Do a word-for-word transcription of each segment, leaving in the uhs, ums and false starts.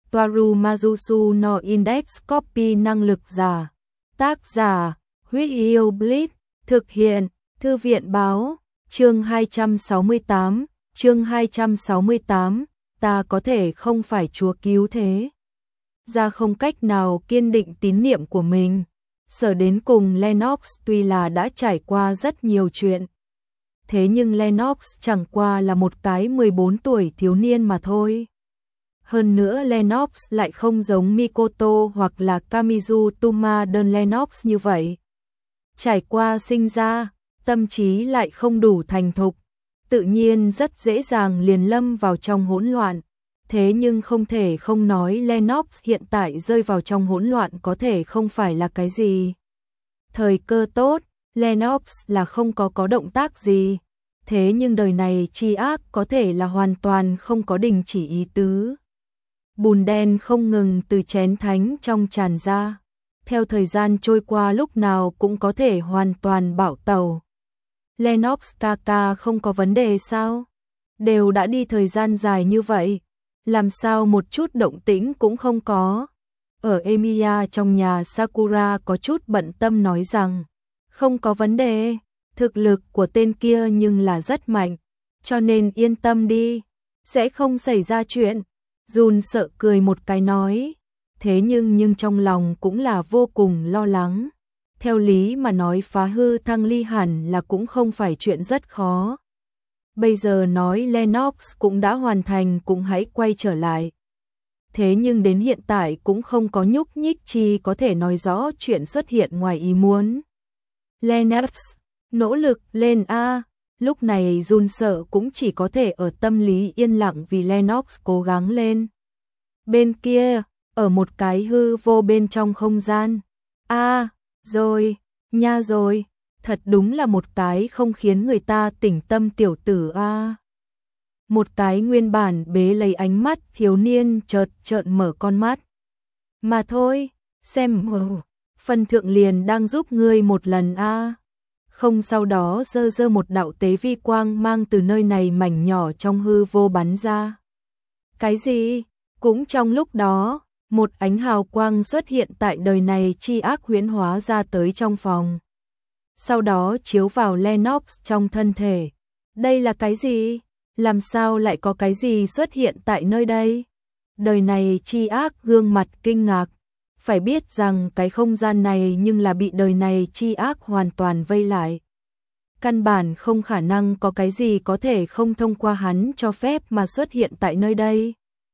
Toaru Majusu no Index Copy năng lực giả. Tác giả, Huyết Yêu Blitz, thực hiện, Thư viện báo, chương hai trăm sáu mươi tám, chương hai trăm sáu mươi tám, ta có thể không phải Chúa cứu thế. Ra không cách nào kiên định tín niệm của mình. Sở đến cùng Lennox tuy là đã trải qua rất nhiều chuyện. Thế nhưng Lennox chẳng qua là một cái mười bốn tuổi thiếu niên mà thôi. Hơn nữa Lennox lại không giống Mikoto hoặc là Kamizu Tuma đơn Lennox như vậy. Trải qua sinh ra, tâm trí lại không đủ thành thục, tự nhiên rất dễ dàng liền lâm vào trong hỗn loạn. Thế nhưng không thể không nói Lennox hiện tại rơi vào trong hỗn loạn có thể không phải là cái gì thời cơ tốt, Lennox là không có có động tác gì. Thế nhưng đời này tri ác có thể là hoàn toàn không có đình chỉ ý tứ. Bùn đen không ngừng từ chén thánh trong tràn ra. Theo thời gian trôi qua lúc nào cũng có thể hoàn toàn bảo tẩu. Lennox Kaka không có vấn đề sao? Đều đã đi thời gian dài như vậy. Làm sao một chút động tĩnh cũng không có? Ở Emiya trong nhà Sakura có chút bận tâm nói rằng không có vấn đề. Thực lực của tên kia nhưng là rất mạnh. Cho nên yên tâm đi. Sẽ không xảy ra chuyện. Jun sợ cười một cái nói. Thế nhưng nhưng trong lòng cũng là vô cùng lo lắng. Theo lý mà nói phá hư thăng ly hẳn là cũng không phải chuyện rất khó. Bây giờ nói Lennox cũng đã hoàn thành cũng hãy quay trở lại. Thế nhưng đến hiện tại cũng không có nhúc nhích chi có thể nói rõ chuyện xuất hiện ngoài ý muốn. Lennox, nỗ lực lên a. Lúc này Jun sợ cũng chỉ có thể ở tâm lý yên lặng vì Lennox cố gắng lên. Bên kia, ở một cái hư vô bên trong không gian. A, rồi, nha rồi, thật đúng là một cái không khiến người ta tỉnh tâm tiểu tử a. Một cái nguyên bản bế lấy ánh mắt thiếu niên chợt trợn mở con mắt. Mà thôi, xem phần thượng liền đang giúp ngươi một lần a. Không sau đó dơ dơ một đạo tế vi quang mang từ nơi này mảnh nhỏ trong hư vô bắn ra. Cái gì? Cũng trong lúc đó, một ánh hào quang xuất hiện tại đời này chi ác huyễn hóa ra tới trong phòng. Sau đó chiếu vào Lennox trong thân thể. Đây là cái gì? Làm sao lại có cái gì xuất hiện tại nơi đây? Đời này chi ác gương mặt kinh ngạc. Phải biết rằng cái không gian này nhưng là bị đời này chi ác hoàn toàn vây lại. Căn bản không khả năng có cái gì có thể không thông qua hắn cho phép mà xuất hiện tại nơi đây.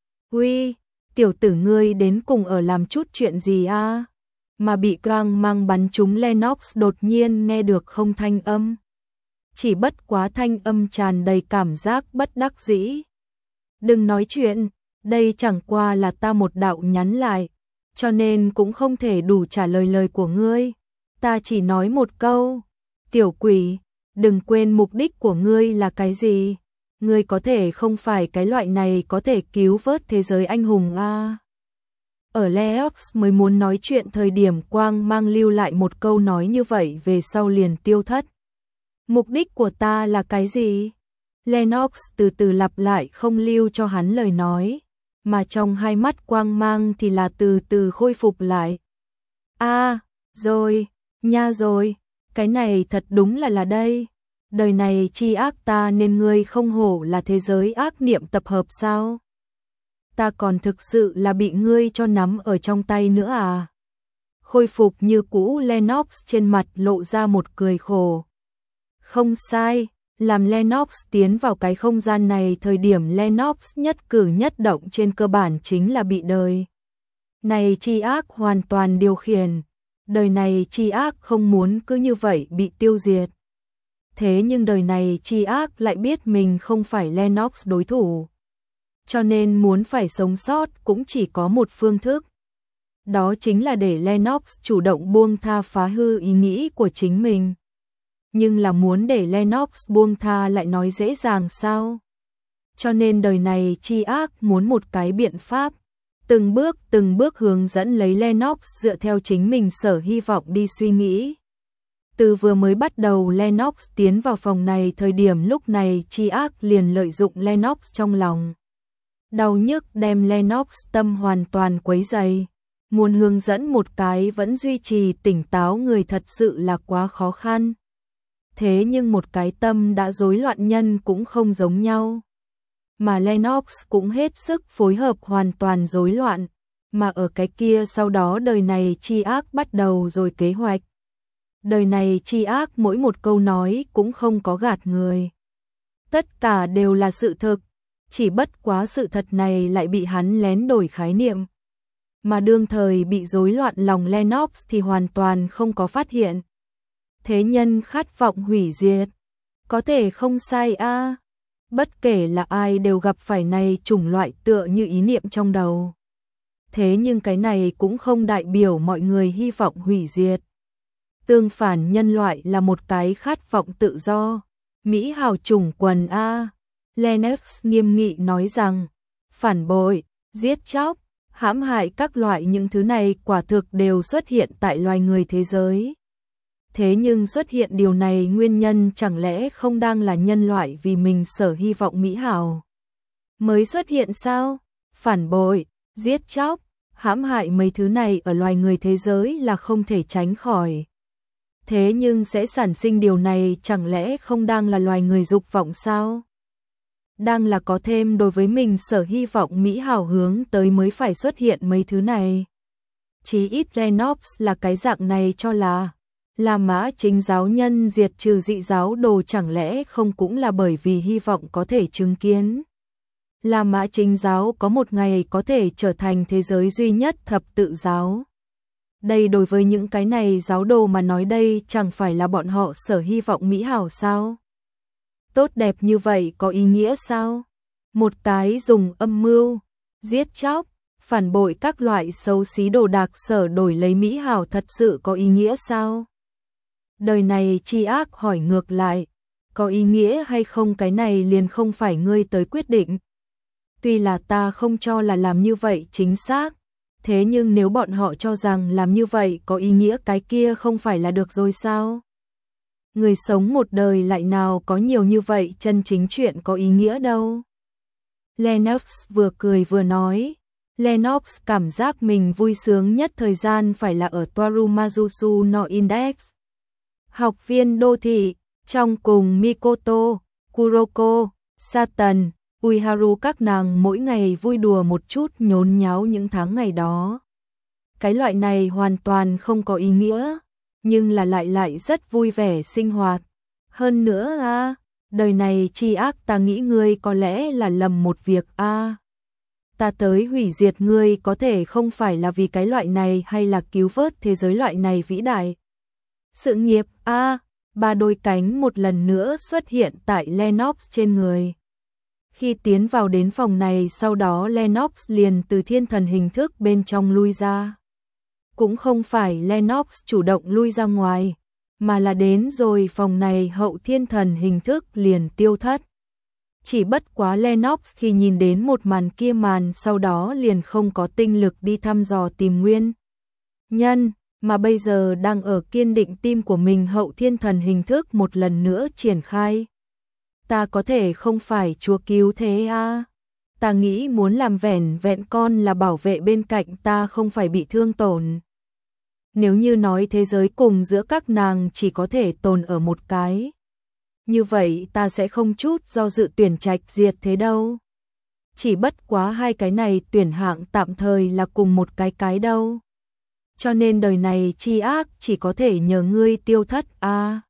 Uy, tiểu tử ngươi đến cùng ở làm chút chuyện gì a? Mà bị quang mang bắn trúng Lennox đột nhiên nghe được không thanh âm. Chỉ bất quá thanh âm tràn đầy cảm giác bất đắc dĩ. Đừng nói chuyện, đây chẳng qua là ta một đạo nhắn lại, cho nên cũng không thể đủ trả lời lời của ngươi. Ta chỉ nói một câu, tiểu quỷ, đừng quên mục đích của ngươi là cái gì. Ngươi có thể không phải cái loại này có thể cứu vớt thế giới anh hùng a. Ở Lennox mới muốn nói chuyện thời điểm quang mang lưu lại một câu nói như vậy về sau liền tiêu thất. Mục đích của ta là cái gì? Lennox từ từ lặp lại không lưu cho hắn lời nói, mà trong hai mắt quang mang thì là từ từ khôi phục lại. A, rồi, nha rồi, cái này thật đúng là là đây. Đời này chi ác ta nên ngươi không hổ là thế giới ác niệm tập hợp sao? Ta còn thực sự là bị ngươi cho nắm ở trong tay nữa à? Khôi phục như cũ Lennox trên mặt lộ ra một cười khổ. Không sai, làm Lennox tiến vào cái không gian này thời điểm Lennox nhất cử nhất động trên cơ bản chính là bị đời này chi ác hoàn toàn điều khiển. Đời này chi ác không muốn cứ như vậy bị tiêu diệt. Thế nhưng đời này chi ác lại biết mình không phải Lennox đối thủ. Cho nên muốn phải sống sót cũng chỉ có một phương thức. Đó chính là để Lennox chủ động buông tha phá hư ý nghĩ của chính mình. Nhưng là muốn để Lennox buông tha lại nói dễ dàng sao? Cho nên đời này chi ác muốn một cái biện pháp. Từng bước từng bước hướng dẫn lấy Lennox dựa theo chính mình sở hy vọng đi suy nghĩ. Từ vừa mới bắt đầu Lennox tiến vào phòng này thời điểm lúc này chi ác liền lợi dụng Lennox trong lòng. Đau nhức đem Lennox tâm hoàn toàn quấy dày. Muốn hướng dẫn một cái vẫn duy trì tỉnh táo người thật sự là quá khó khăn. Thế nhưng một cái tâm đã rối loạn nhân cũng không giống nhau. Mà Lennox cũng hết sức phối hợp hoàn toàn rối loạn. Mà ở cái kia sau đó đời này chi ác bắt đầu rồi kế hoạch. Đời này chi ác mỗi một câu nói cũng không có gạt người. Tất cả đều là sự thực, chỉ bất quá sự thật này lại bị hắn lén đổi khái niệm. Mà đương thời bị rối loạn lòng Lennox thì hoàn toàn không có phát hiện. Thế nhân khát vọng hủy diệt, có thể không sai a. À. Bất kể là ai đều gặp phải này chủng loại tựa như ý niệm trong đầu. Thế nhưng cái này cũng không đại biểu mọi người hy vọng hủy diệt. Tương phản nhân loại là một cái khát vọng tự do. Mỹ hào chủng quần a. Lennox nghiêm nghị nói rằng, phản bội, giết chóc, hãm hại các loại những thứ này quả thực đều xuất hiện tại loài người thế giới. Thế nhưng xuất hiện điều này nguyên nhân chẳng lẽ không đang là nhân loại vì mình sở hy vọng mỹ hảo mới xuất hiện sao? Phản bội, giết chóc, hãm hại mấy thứ này ở loài người thế giới là không thể tránh khỏi. Thế nhưng sẽ sản sinh điều này chẳng lẽ không đang là loài người dục vọng sao? Đang là có thêm đối với mình sở hy vọng mỹ hảo hướng tới mới phải xuất hiện mấy thứ này. Chí ít Lennox là cái dạng này cho là. La Mã Chính giáo nhân diệt trừ dị giáo đồ chẳng lẽ không cũng là bởi vì hy vọng có thể chứng kiến. La Mã Chính giáo có một ngày có thể trở thành thế giới duy nhất thập tự giáo. Đây đối với những cái này giáo đồ mà nói đây chẳng phải là bọn họ sở hy vọng mỹ hảo sao? Tốt đẹp như vậy có ý nghĩa sao? Một cái dùng âm mưu, giết chóc, phản bội các loại xấu xí đồ đạc sở đổi lấy mỹ hảo thật sự có ý nghĩa sao? Đời này chi ác hỏi ngược lại, có ý nghĩa hay không cái này liền không phải ngươi tới quyết định. Tuy là ta không cho là làm như vậy chính xác, thế nhưng nếu bọn họ cho rằng làm như vậy có ý nghĩa cái kia không phải là được rồi sao? Người sống một đời lại nào có nhiều như vậy chân chính chuyện có ý nghĩa đâu. Lennox vừa cười vừa nói. Lennox cảm giác mình vui sướng nhất thời gian phải là ở Toarumazusu no Index. Học viên đô thị, trong cùng Mikoto, Kuroko, Satan, Uiharu các nàng mỗi ngày vui đùa một chút nhốn nháo những tháng ngày đó. Cái loại này hoàn toàn không có ý nghĩa, nhưng là lại lại rất vui vẻ sinh hoạt. Hơn nữa a, à, đời này chi ác ta nghĩ ngươi có lẽ là lầm một việc a. À. Ta tới hủy diệt ngươi có thể không phải là vì cái loại này hay là cứu vớt thế giới loại này vĩ đại. Sự nghiệp a, à, ba đôi cánh một lần nữa xuất hiện tại Lennox trên người. Khi tiến vào đến phòng này sau đó Lennox liền từ thiên thần hình thức bên trong lui ra. Cũng không phải Lennox chủ động lui ra ngoài, mà là đến rồi phòng này hậu thiên thần hình thức liền tiêu thất. Chỉ bất quá Lennox khi nhìn đến một màn kia màn sau đó liền không có tinh lực đi thăm dò tìm nguyên nhân, mà bây giờ đang ở kiên định tim của mình hậu thiên thần hình thức một lần nữa triển khai. Ta có thể không phải Chúa cứu thế à? Ta nghĩ muốn làm vẻn vẹn con là bảo vệ bên cạnh ta không phải bị thương tổn. Nếu như nói thế giới cùng giữa các nàng chỉ có thể tồn ở một cái, như vậy ta sẽ không chút do dự tuyển trạch diệt thế đâu. Chỉ bất quá hai cái này tuyển hạng tạm thời là cùng một cái cái đâu. Cho nên đời này chi ác chỉ có thể nhờ ngươi tiêu thất a. À,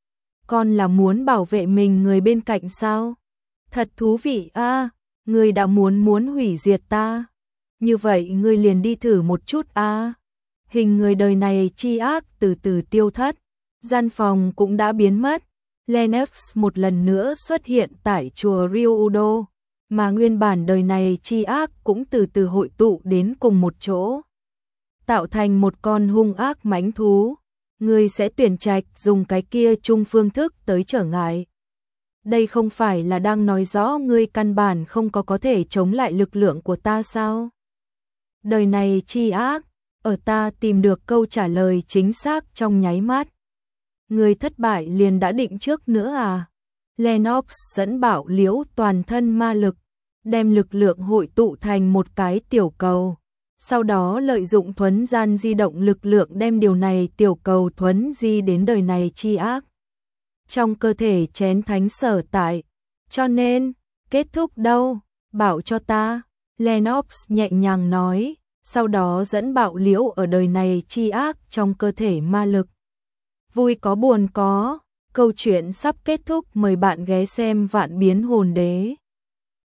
con là muốn bảo vệ mình người bên cạnh sao? Thật thú vị a, à, ngươi đã muốn muốn hủy diệt ta. Như vậy ngươi liền đi thử một chút a. À. Hình người đời này chi ác từ từ tiêu thất, gian phòng cũng đã biến mất. Lennox một lần nữa xuất hiện tại chùa Ryudo, mà nguyên bản đời này chi ác cũng từ từ hội tụ đến cùng một chỗ, tạo thành một con hung ác mãnh thú. Ngươi sẽ tuyển trạch dùng cái kia chung phương thức tới trở ngại. Đây không phải là đang nói rõ ngươi căn bản không có có thể chống lại lực lượng của ta sao? Đời này chi ác, ở ta tìm được câu trả lời chính xác trong nháy mắt. Người thất bại liền đã định trước nữa à? Lennox dẫn bảo liễu toàn thân ma lực, đem lực lượng hội tụ thành một cái tiểu cầu. Sau đó lợi dụng thuấn gian di động lực lượng đem điều này tiểu cầu thuấn di đến đời này chi ác. Trong cơ thể chén thánh sở tại. Cho nên, kết thúc đâu, bảo cho ta. Lennox nhẹ nhàng nói, sau đó dẫn bạo liễu ở đời này chi ác trong cơ thể ma lực. Vui có buồn có, câu chuyện sắp kết thúc, mời bạn ghé xem Vạn Biến Hồn Đế.